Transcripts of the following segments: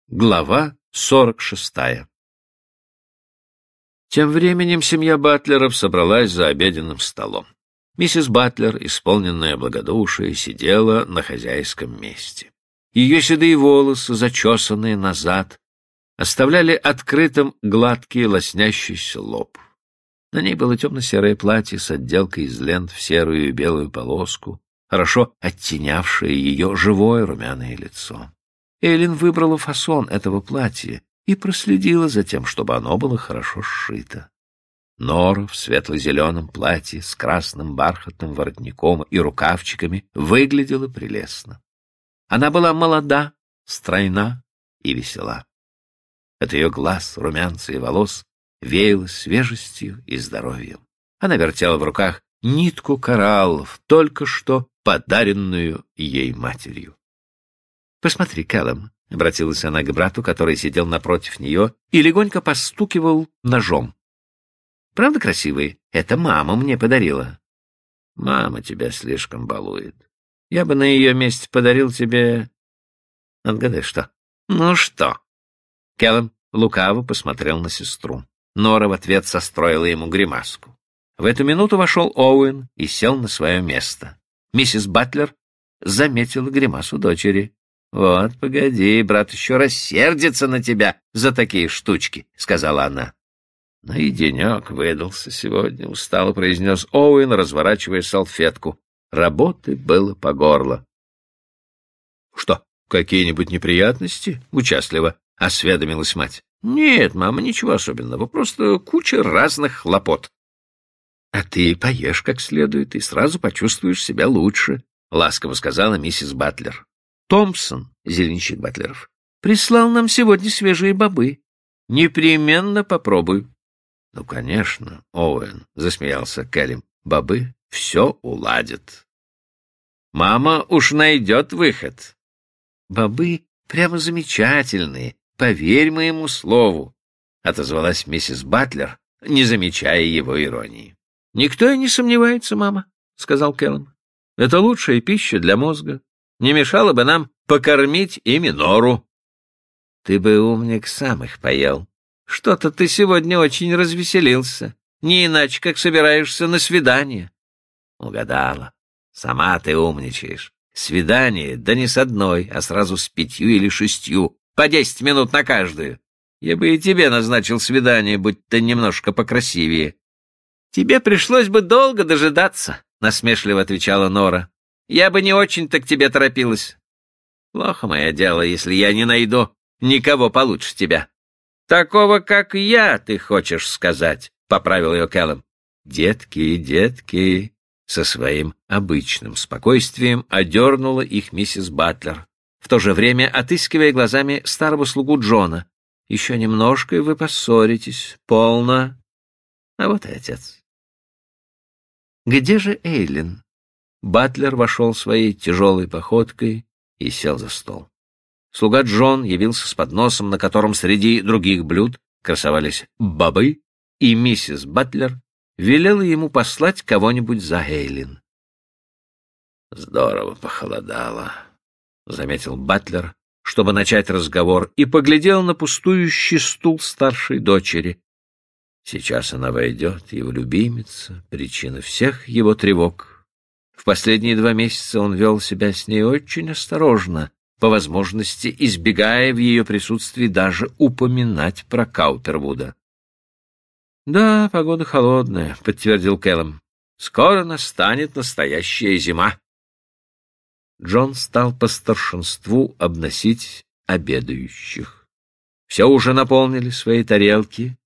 Глава 46. Тем временем семья Батлеров собралась за обеденным столом. Миссис Батлер, исполненная благодушия, сидела на хозяйском месте. Ее седые волосы, зачесанные назад, оставляли открытым гладкий лоснящийся лоб. На ней было темно-серое платье с отделкой из лент в серую и белую полоску, хорошо оттенявшее ее живое румяное лицо. Эйлин выбрала фасон этого платья и проследила за тем, чтобы оно было хорошо сшито. Нора в светло-зеленом платье с красным бархатным воротником и рукавчиками выглядела прелестно. Она была молода, стройна и весела. От ее глаз, румянца и волос веяло свежестью и здоровьем. Она вертела в руках нитку кораллов, только что подаренную ей матерью. — Посмотри, Кэллум, — обратилась она к брату, который сидел напротив нее и легонько постукивал ножом. — Правда красивый? Это мама мне подарила. — Мама тебя слишком балует. Я бы на ее месте подарил тебе... Отгадай, что? — Ну что? Кэллум лукаво посмотрел на сестру. Нора в ответ состроила ему гримаску. В эту минуту вошел Оуэн и сел на свое место. Миссис Батлер заметила гримасу дочери. — Вот, погоди, брат еще рассердится на тебя за такие штучки, — сказала она. — Ну и денек выдался сегодня, — устало произнес Оуэн, разворачивая салфетку. Работы было по горло. — Что, какие-нибудь неприятности? — участливо осведомилась мать. — Нет, мама, ничего особенного, просто куча разных хлопот. — А ты поешь как следует и сразу почувствуешь себя лучше, — ласково сказала миссис Батлер. Томпсон, зеленщик Батлеров, прислал нам сегодня свежие бобы. Непременно попробуй. — Ну, конечно, Оуэн, — засмеялся Кэллум, — бобы все уладят. Мама уж найдет выход. — Бобы прямо замечательные, поверь моему слову, — отозвалась миссис Батлер, не замечая его иронии. — Никто и не сомневается, мама, — сказал Кэллум. — Это лучшая пища для мозга. Не мешало бы нам покормить ими Нору. — Ты бы, умник, сам их поел. Что-то ты сегодня очень развеселился. Не иначе, как собираешься на свидание. — Угадала. Сама ты умничаешь. Свидание, да не с одной, а сразу с 5 или 6, по 10 минут на каждую. Я бы и тебе назначил свидание, будь ты немножко покрасивее. — Тебе пришлось бы долго дожидаться, — насмешливо отвечала Нора. Я бы не очень-то к тебе торопилась. Плохо мое дело, если я не найду никого получше тебя. Такого, как я, ты хочешь сказать, — поправил ее Кэллум. Детки, детки, со своим обычным спокойствием одернула их миссис Батлер, в то же время отыскивая глазами старого слугу Джона. Еще немножко, и вы поссоритесь. Полно. А вот и отец. Где же Эйлин? Батлер вошел своей тяжелой походкой и сел за стол. Слуга Джон явился с подносом, на котором среди других блюд красовались бобы, и миссис Батлер велела ему послать кого-нибудь за Эйлин. — Здорово похолодало, — заметил Батлер, чтобы начать разговор, и поглядел на пустующий стул старшей дочери. Сейчас она войдет, его любимица, причина всех его тревог. В последние 2 месяца он вел себя с ней очень осторожно, по возможности избегая в ее присутствии даже упоминать про Каупервуда. — Да, погода холодная, — подтвердил Кэллум. — Скоро настанет настоящая зима. Джон стал по старшинству обносить обедающих. Все уже наполнили свои тарелки,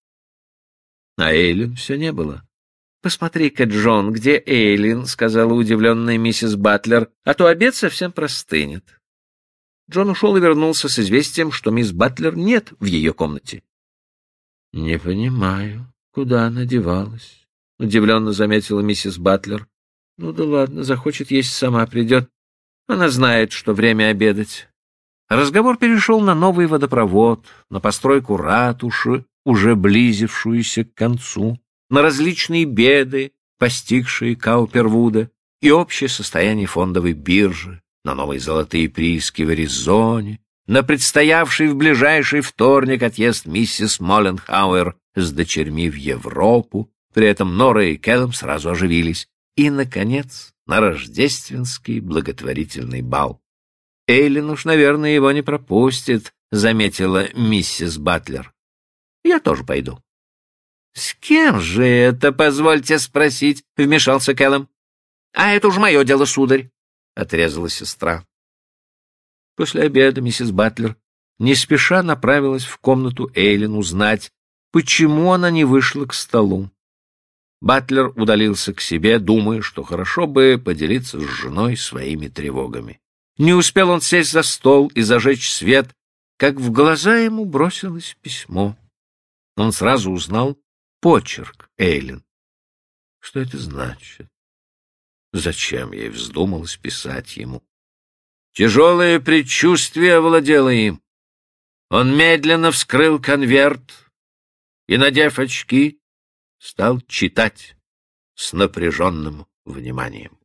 а Эйлин все не было. — Посмотри-ка, Джон, где Эйлин? — сказала удивленная миссис Батлер, — а то обед совсем простынет. Джон ушел и вернулся с известием, что мисс Батлер нет в ее комнате. — Не понимаю, куда она девалась, — удивленно заметила миссис Батлер. — Ну да ладно, захочет есть, сама придет. Она знает, что время обедать. Разговор перешел на новый водопровод, на постройку ратуши, уже близившуюся к концу, на различные беды, постигшие Каупервуда, и общее состояние фондовой биржи, на новые золотые прииски в Аризоне, на предстоявший в ближайший вторник отъезд миссис Молленхауэр с дочерьми в Европу. При этом Нора и Кэллум сразу оживились. И, наконец, на рождественский благотворительный бал. «Эйлин уж, наверное, его не пропустит», — заметила миссис Батлер. «Я тоже пойду». «С кем же это, позвольте спросить?» — вмешался Кэллум. «А это уж мое дело, сударь», — отрезала сестра. После обеда миссис Батлер не спеша направилась в комнату Эйлин узнать, почему она не вышла к столу. Батлер удалился к себе, думая, что хорошо бы поделиться с женой своими тревогами. Не успел он сесть за стол и зажечь свет, как в глаза ему бросилось письмо. Он сразу узнал почерк Эйлин. Что это значит? Зачем ей вздумалось писать ему? Тяжелое предчувствие овладело им. Он медленно вскрыл конверт и, надев очки, стал читать с напряженным вниманием.